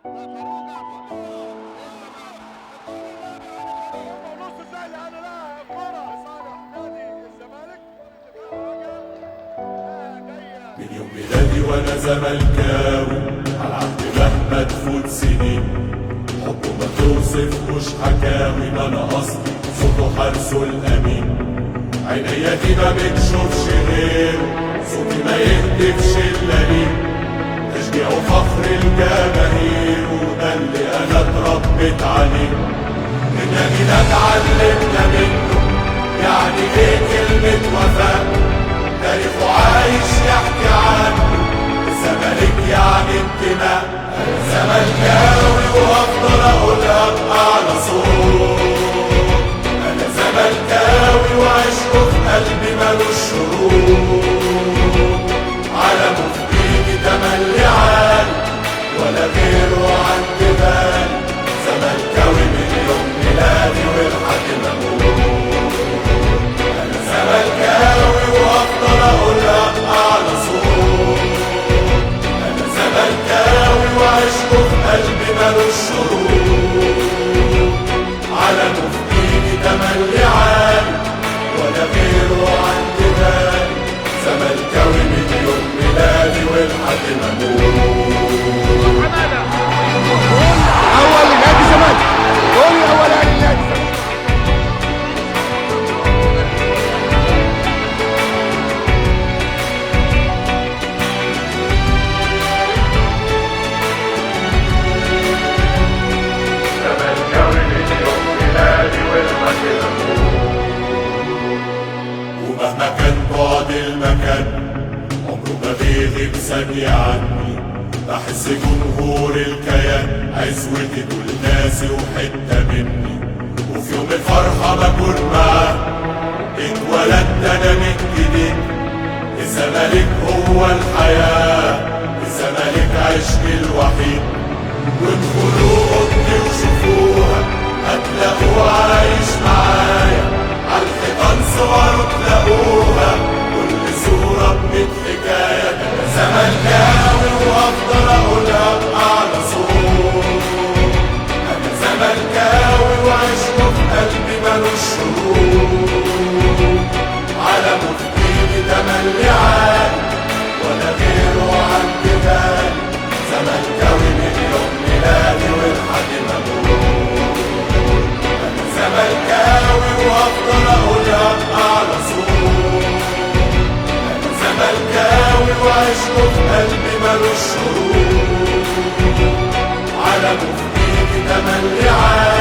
من يوم ميلادي وانا زملكاوي عالعهد مهما تفوت سنين، حبه ما توصفهوش حكاوي، ما انا اصلي صوته حارسه الامين. عينيا دي ما بتشوفش غيره، صوتي ما يهدفش الا ليه، تشجيع وفخر الجماهير، وده اللي انا اتربيت عليه. مننا اتعلمنا منه يعني ايه كلمة وفاء، تاريخه عايش يحكي عنه، الزمالك يعني انتماء. انا زملكاوي وهفضل اقولها بأعلى صوت، انا زملكاوي وعشقه في قلبي ملوش شروط، علمه في ايدي تملي عالي ولا غيره عند بالي، زملكاوي من يوم ميلادي ولحد ما اموت. انا زملكاوي وهفضل اقولها بأعلى صوت، انا زملكاوي وعشقه في قلبي ملوش شروط، علمه في ايدي تملي عالي ولا غيره عند بالي، زملكاوي من يوم ميلادي ولحد ما اموت. اول نادي زمالك، قول اول نادي زمالك. ومهما كان بعد المكان عمره ما بيغيب ثانية عني، بحس جمهور الكيان عزوتي دول ناسي وحتة مني، وفي يوم الفرحة بكون معاه، اتولدت انا من جديد. الزمالك هو الحياة، الزمالك عشقي الوحيد، وادخلوا اوضتي وشوفوها هتلاقوه عايش معايا، عالحيطان صوره تلاقوها كل صورة بميت حكاية. انا زملكاوي وهفضل اقولها بأعلى صوت، انا زملكاوي وعشقه في قلبي ملوش شروط، علمه في ايدي تملي عالي ولا غيره عند بالي، زملكاوي من يوم ميلادي ولحد ما اموت. انا زملكاوي وهفضل اقولها بأعلى صوت، انا زملكاوي وعشقه في قلبي ملوش شروط، علمه في ايدي تملي عالي